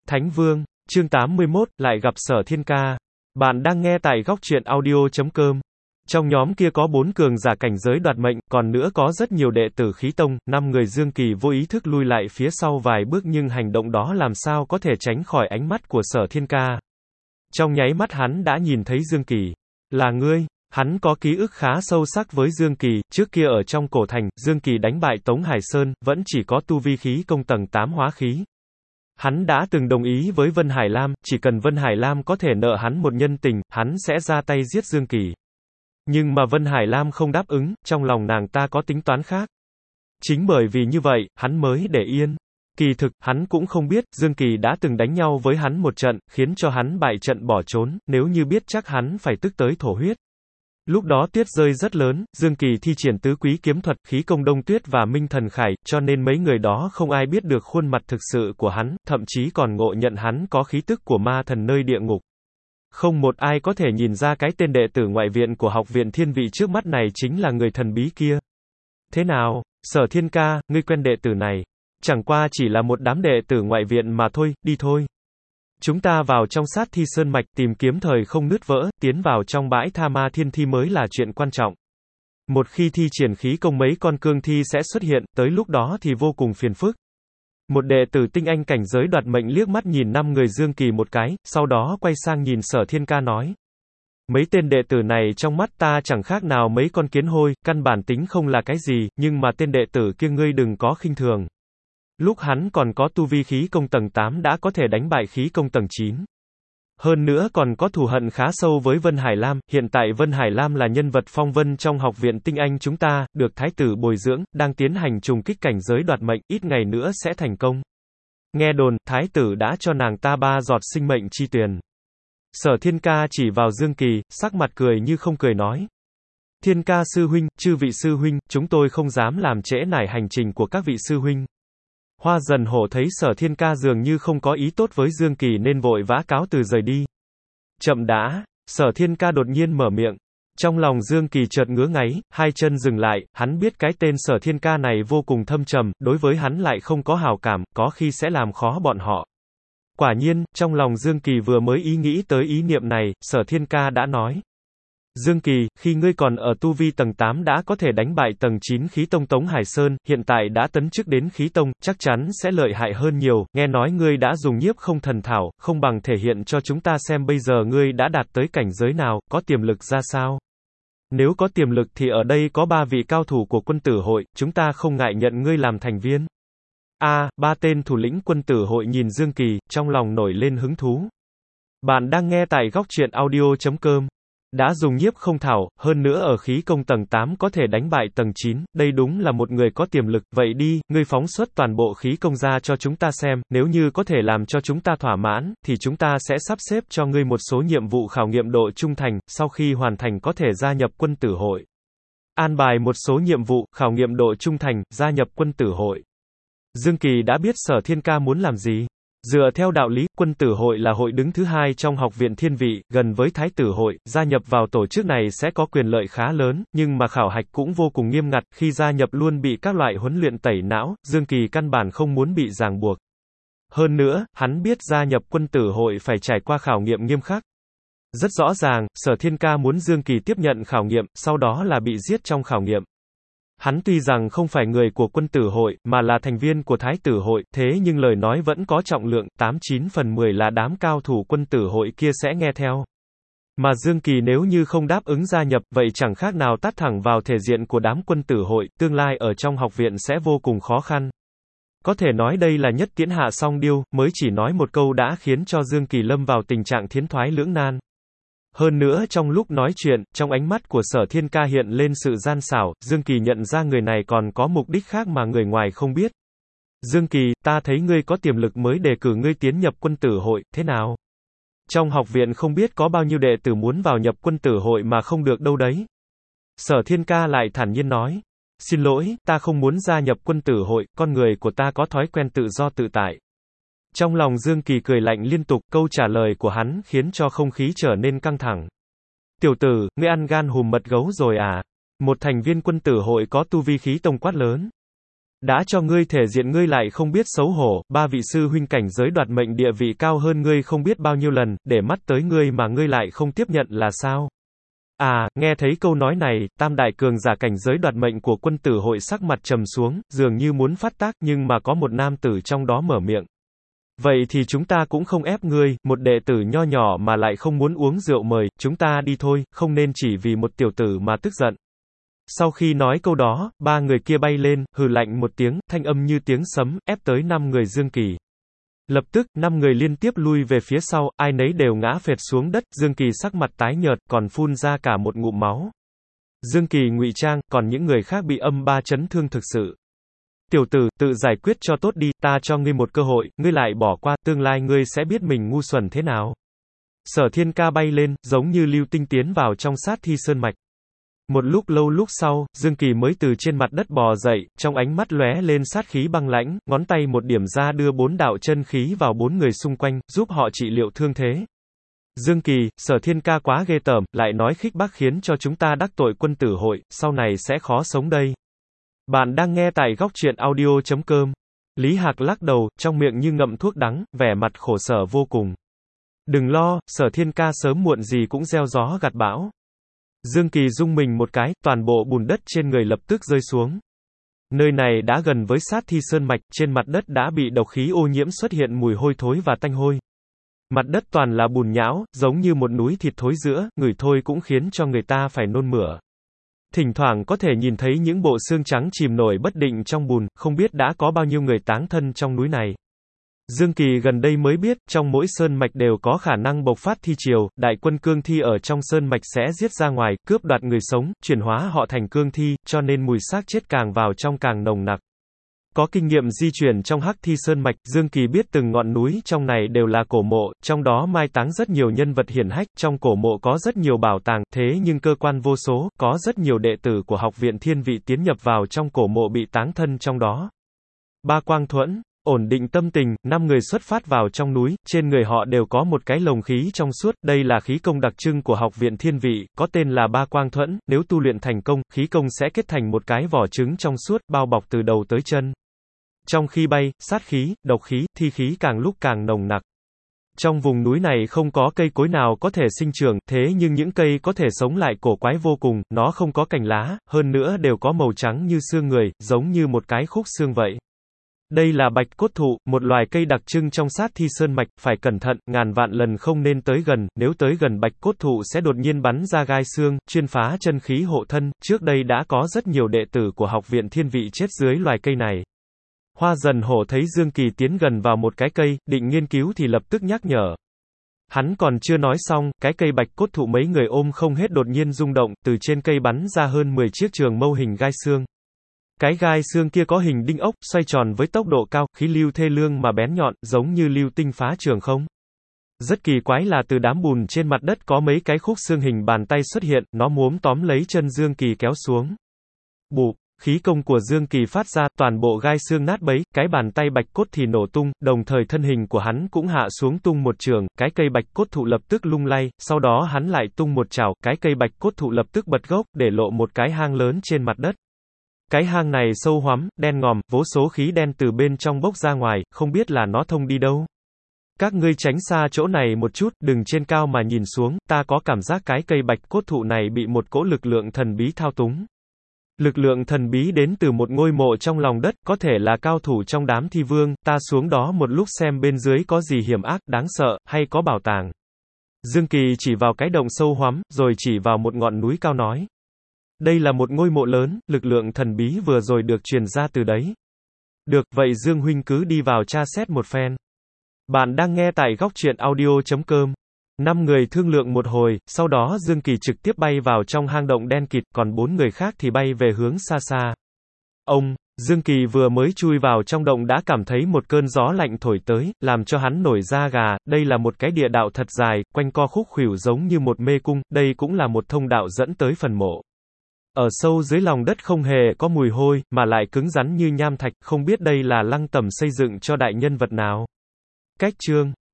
Thánh Vương, chương 81, lại gặp Sở Thiên Ca. Bạn đang nghe tại góc truyện audio.com. Trong nhóm kia có 4 cường giả cảnh giới đoạt mệnh, còn nữa có rất nhiều đệ tử khí tông, 5 người Dương Kỳ vô ý thức lui lại phía sau vài bước nhưng hành động đó làm sao có thể tránh khỏi ánh mắt của Sở Thiên Ca. Trong nháy mắt hắn đã nhìn thấy Dương Kỳ. Là ngươi. Hắn có ký ức khá sâu sắc với Dương Kỳ, trước kia ở trong cổ thành, Dương Kỳ đánh bại Tống Hải Sơn, vẫn chỉ có tu vi khí công tầng 8 hóa khí. Hắn đã từng đồng ý với Vân Hải Lam, chỉ cần Vân Hải Lam có thể nợ hắn một nhân tình, hắn sẽ ra tay giết Dương Kỳ. Nhưng mà Vân Hải Lam không đáp ứng, trong lòng nàng ta có tính toán khác. Chính bởi vì như vậy, hắn mới để yên. Kỳ thực, hắn cũng không biết, Dương Kỳ đã từng đánh nhau với hắn một trận, khiến cho hắn bại trận bỏ trốn, nếu như biết chắc hắn phải tức tới thổ huyết. Lúc đó tuyết rơi rất lớn, Dương Kỳ thi triển tứ quý kiếm thuật, khí công đông tuyết và minh thần khải, cho nên mấy người đó không ai biết được khuôn mặt thực sự của hắn, thậm chí còn ngộ nhận hắn có khí tức của ma thần nơi địa ngục. Không một ai có thể nhìn ra cái tên đệ tử ngoại viện của học viện thiên vị trước mắt này chính là người thần bí kia. Thế nào, Sở Thiên Ca, ngươi quen đệ tử này? Chẳng qua chỉ là một đám đệ tử ngoại viện mà thôi, đi thôi. Chúng ta vào trong sát thi sơn mạch tìm kiếm thời không nứt vỡ, tiến vào trong bãi tha ma thiên thi mới là chuyện quan trọng. Một khi thi triển khí công mấy con cương thi sẽ xuất hiện, tới lúc đó thì vô cùng phiền phức. Một đệ tử tinh anh cảnh giới đoạt mệnh liếc mắt nhìn 5 người Dương Kỳ một cái, sau đó quay sang nhìn Sở Thiên Ca nói. Mấy tên đệ tử này trong mắt ta chẳng khác nào mấy con kiến hôi, căn bản tính không là cái gì, nhưng mà tên đệ tử kia ngươi đừng có khinh thường. Lúc hắn còn có tu vi khí công tầng 8 đã có thể đánh bại khí công tầng 9. Hơn nữa còn có thù hận khá sâu với Vân Hải Lam, hiện tại Vân Hải Lam là nhân vật phong vân trong học viện tinh anh chúng ta, được thái tử bồi dưỡng, đang tiến hành trùng kích cảnh giới đoạt mệnh, ít ngày nữa sẽ thành công. Nghe đồn, thái tử đã cho nàng ta 3 giọt sinh mệnh chi tuyền. Sở Thiên Ca chỉ vào Dương Kỳ, sắc mặt cười như không cười nói. Thiên Ca sư huynh, chư vị sư huynh, chúng tôi không dám làm trễ nải hành trình của các vị sư huynh. Hoa Dần Hổ thấy Sở Thiên Ca dường như không có ý tốt với Dương Kỳ nên vội vã cáo từ rời đi. Chậm đã, Sở Thiên Ca đột nhiên mở miệng. Trong lòng Dương Kỳ chợt ngứa ngáy, hai chân dừng lại, hắn biết cái tên Sở Thiên Ca này vô cùng thâm trầm, đối với hắn lại không có hảo cảm, có khi sẽ làm khó bọn họ. Quả nhiên, trong lòng Dương Kỳ vừa mới ý nghĩ tới ý niệm này, Sở Thiên Ca đã nói. Dương Kỳ, khi ngươi còn ở tu vi tầng 8 đã có thể đánh bại tầng 9 khí tông Tống Hải Sơn, hiện tại đã tấn chức đến khí tông, chắc chắn sẽ lợi hại hơn nhiều, nghe nói ngươi đã dùng nhiếp không thần thảo, không bằng thể hiện cho chúng ta xem bây giờ ngươi đã đạt tới cảnh giới nào, có tiềm lực ra sao. Nếu có tiềm lực thì ở đây có 3 vị cao thủ của quân tử hội, chúng ta không ngại nhận ngươi làm thành viên. Ba tên thủ lĩnh quân tử hội nhìn Dương Kỳ, trong lòng nổi lên hứng thú. Bạn đang nghe tại góc truyện audio.com. Đã dùng nhiếp không thảo, hơn nữa ở khí công tầng 8 có thể đánh bại tầng 9, đây đúng là một người có tiềm lực, vậy đi, ngươi phóng xuất toàn bộ khí công ra cho chúng ta xem, nếu như có thể làm cho chúng ta thỏa mãn, thì chúng ta sẽ sắp xếp cho ngươi một số nhiệm vụ khảo nghiệm độ trung thành, sau khi hoàn thành có thể gia nhập quân tử hội. An bài một số nhiệm vụ, khảo nghiệm độ trung thành, gia nhập quân tử hội. Dương Kỳ đã biết Sở Thiên Ca muốn làm gì. Dựa theo đạo lý, quân tử hội là hội đứng thứ 2 trong học viện thiên vị, gần với thái tử hội, gia nhập vào tổ chức này sẽ có quyền lợi khá lớn, nhưng mà khảo hạch cũng vô cùng nghiêm ngặt, khi gia nhập luôn bị các loại huấn luyện tẩy não, Dương Kỳ căn bản không muốn bị ràng buộc. Hơn nữa, hắn biết gia nhập quân tử hội phải trải qua khảo nghiệm nghiêm khắc. Rất rõ ràng, Sở Thiên Ca muốn Dương Kỳ tiếp nhận khảo nghiệm, sau đó là bị giết trong khảo nghiệm. Hắn tuy rằng không phải người của quân tử hội, mà là thành viên của thái tử hội, thế nhưng lời nói vẫn có trọng lượng, 89 phần 10 là đám cao thủ quân tử hội kia sẽ nghe theo. Mà Dương Kỳ nếu như không đáp ứng gia nhập, vậy chẳng khác nào tát thẳng vào thể diện của đám quân tử hội, tương lai ở trong học viện sẽ vô cùng khó khăn. Có thể nói đây là nhất tiễn hạ song điêu, mới chỉ nói một câu đã khiến cho Dương Kỳ lâm vào tình trạng thiến thoái lưỡng nan. Hơn nữa trong lúc nói chuyện, trong ánh mắt của Sở Thiên Ca hiện lên sự gian xảo, Dương Kỳ nhận ra người này còn có mục đích khác mà người ngoài không biết. Dương Kỳ, ta thấy ngươi có tiềm lực mới đề cử ngươi tiến nhập quân tử hội, thế nào? Trong học viện không biết có bao nhiêu đệ tử muốn vào nhập quân tử hội mà không được đâu đấy. Sở Thiên Ca lại thản nhiên nói. Xin lỗi, ta không muốn gia nhập quân tử hội, con người của ta có thói quen tự do tự tại. Trong lòng Dương Kỳ cười lạnh liên tục, câu trả lời của hắn khiến cho không khí trở nên căng thẳng. Tiểu tử, ngươi ăn gan hùm mật gấu rồi à? Một thành viên quân tử hội có tu vi khí tông quát lớn. Đã cho ngươi thể diện ngươi lại không biết xấu hổ, ba vị sư huynh cảnh giới đoạt mệnh địa vị cao hơn ngươi không biết bao nhiêu lần, để mắt tới ngươi mà ngươi lại không tiếp nhận là sao? À, nghe thấy câu nói này, tam đại cường giả cảnh giới đoạt mệnh của Quân Tử hội sắc mặt trầm xuống, dường như muốn phát tác, nhưng mà có một nam tử trong đó mở miệng. Vậy thì chúng ta cũng không ép ngươi, một đệ tử nho nhỏ mà lại không muốn uống rượu mời, chúng ta đi thôi, không nên chỉ vì một tiểu tử mà tức giận. Sau khi nói câu đó, ba người kia bay lên, hừ lạnh một tiếng, thanh âm như tiếng sấm, ép tới 5 người Dương Kỳ. Lập tức, 5 người liên tiếp lui về phía sau, ai nấy đều ngã phệt xuống đất, Dương Kỳ sắc mặt tái nhợt, còn phun ra cả một ngụm máu. Dương Kỳ ngụy trang, còn những người khác bị âm ba chấn thương thực sự. Tiểu tử, tự giải quyết cho tốt đi, ta cho ngươi một cơ hội, ngươi lại bỏ qua, tương lai ngươi sẽ biết mình ngu xuẩn thế nào. Sở Thiên Ca bay lên, giống như lưu tinh tiến vào trong sát thi sơn mạch. Một lúc lâu lúc sau, Dương Kỳ mới từ trên mặt đất bò dậy, trong ánh mắt lóe lên sát khí băng lãnh, ngón tay một điểm ra đưa 4 đạo chân khí vào 4 người xung quanh, giúp họ trị liệu thương thế. Dương Kỳ, Sở Thiên Ca quá ghê tởm, lại nói khích bác khiến cho chúng ta đắc tội Quân Tử hội, sau này sẽ khó sống đây. Bạn đang nghe tại góc truyện audio.com. Lý Hạc lắc đầu, trong miệng như ngậm thuốc đắng, vẻ mặt khổ sở vô cùng. Đừng lo, Sở Thiên Ca sớm muộn gì cũng gieo gió gặt bão. Dương Kỳ rung mình một cái, toàn bộ bùn đất trên người lập tức rơi xuống. Nơi này đã gần với sát thi sơn mạch, trên mặt đất đã bị độc khí ô nhiễm xuất hiện mùi hôi thối và tanh hôi. Mặt đất toàn là bùn nhão, giống như một núi thịt thối rữa, ngửi thôi cũng khiến cho người ta phải nôn mửa. Thỉnh thoảng có thể nhìn thấy những bộ xương trắng chìm nổi bất định trong bùn, không biết đã có bao nhiêu người táng thân trong núi này. Dương Kỳ gần đây mới biết, trong mỗi sơn mạch đều có khả năng bộc phát thi triều, đại quân cương thi ở trong sơn mạch sẽ giết ra ngoài, cướp đoạt người sống, chuyển hóa họ thành cương thi, cho nên mùi xác chết càng vào trong càng nồng nặc. Có kinh nghiệm di chuyển trong hắc thi sơn mạch, Dương Kỳ biết từng ngọn núi trong này đều là cổ mộ, trong đó mai táng rất nhiều nhân vật hiển hách, trong cổ mộ có rất nhiều bảo tàng, thế nhưng cơ quan vô số, có rất nhiều đệ tử của học viện Thiên Vị tiến nhập vào trong cổ mộ bị táng thân trong đó. Ba Quang Thuẫn ổn định tâm tình, 5 người xuất phát vào trong núi, trên người họ đều có một cái lồng khí trong suốt, đây là khí công đặc trưng của học viện Thiên Vị, có tên là Ba Quang Thuẫn, nếu tu luyện thành công, khí công sẽ kết thành một cái vỏ trứng trong suốt, bao bọc từ đầu tới chân. Trong khi bay, sát khí, độc khí, thi khí càng lúc càng nồng nặc. Trong vùng núi này không có cây cối nào có thể sinh trưởng, thế nhưng những cây có thể sống lại cổ quái vô cùng, nó không có cành lá, hơn nữa đều có màu trắng như xương người, giống như một cái khúc xương vậy. Đây là bạch cốt thụ, một loài cây đặc trưng trong sát thi sơn mạch, phải cẩn thận, ngàn vạn lần không nên tới gần, nếu tới gần bạch cốt thụ sẽ đột nhiên bắn ra gai xương, chuyên phá chân khí hộ thân, trước đây đã có rất nhiều đệ tử của học viện Thiên Vị chết dưới loài cây này. Hoa Dần Hổ thấy Dương Kỳ tiến gần vào một cái cây, định nghiên cứu thì lập tức nhắc nhở. Hắn còn chưa nói xong, cái cây bạch cốt thụ mấy người ôm không hết đột nhiên rung động, từ trên cây bắn ra hơn 10 chiếc trường mâu hình gai xương. Cái gai xương kia có hình đinh ốc, xoay tròn với tốc độ cao, khí lưu thê lương mà bén nhọn, giống như lưu tinh phá trường không. Rất kỳ quái là từ đám bùn trên mặt đất có mấy cái khúc xương hình bàn tay xuất hiện, nó múm tóm lấy chân Dương Kỳ kéo xuống. Bụp, khí công của Dương Kỳ phát ra, toàn bộ gai xương nát bấy, cái bàn tay bạch cốt thì nổ tung, đồng thời thân hình của hắn cũng hạ xuống tung một trường, cái cây bạch cốt thụ lập tức lung lay, sau đó hắn lại tung một chảo, cái cây bạch cốt thụ lập tức bật gốc, để lộ một cái hang lớn trên mặt đất. Cái hang này sâu hoắm, đen ngòm, vô số khí đen từ bên trong bốc ra ngoài, không biết là nó thông đi đâu. Các ngươi tránh xa chỗ này một chút, đừng trên cao mà nhìn xuống, ta có cảm giác cái cây bạch cốt thụ này bị một cỗ lực lượng thần bí thao túng. Lực lượng thần bí đến từ một ngôi mộ trong lòng đất, có thể là cao thủ trong đám thi vương, ta xuống đó một lúc xem bên dưới có gì hiểm ác, đáng sợ, hay có bảo tàng. Dương Kỳ chỉ vào cái động sâu hoắm, rồi chỉ vào một ngọn núi cao nói. Đây là một ngôi mộ lớn, lực lượng thần bí vừa rồi được truyền ra từ đấy. Được, vậy Dương huynh cứ đi vào tra xét một phen. Bạn đang nghe tại góc truyện audio.com. 5 người thương lượng một hồi, sau đó Dương Kỳ trực tiếp bay vào trong hang động đen kịt, còn 4 người khác thì bay về hướng xa xa. Dương Kỳ vừa mới chui vào trong động đã cảm thấy một cơn gió lạnh thổi tới, làm cho hắn nổi da gà, đây là một cái địa đạo thật dài, quanh co khúc khuỷu giống như một mê cung, đây cũng là một thông đạo dẫn tới phần mộ. Ở sâu dưới lòng đất không hề có mùi hôi, mà lại cứng rắn như nham thạch, không biết đây là lăng tẩm xây dựng cho đại nhân vật nào. Cách chương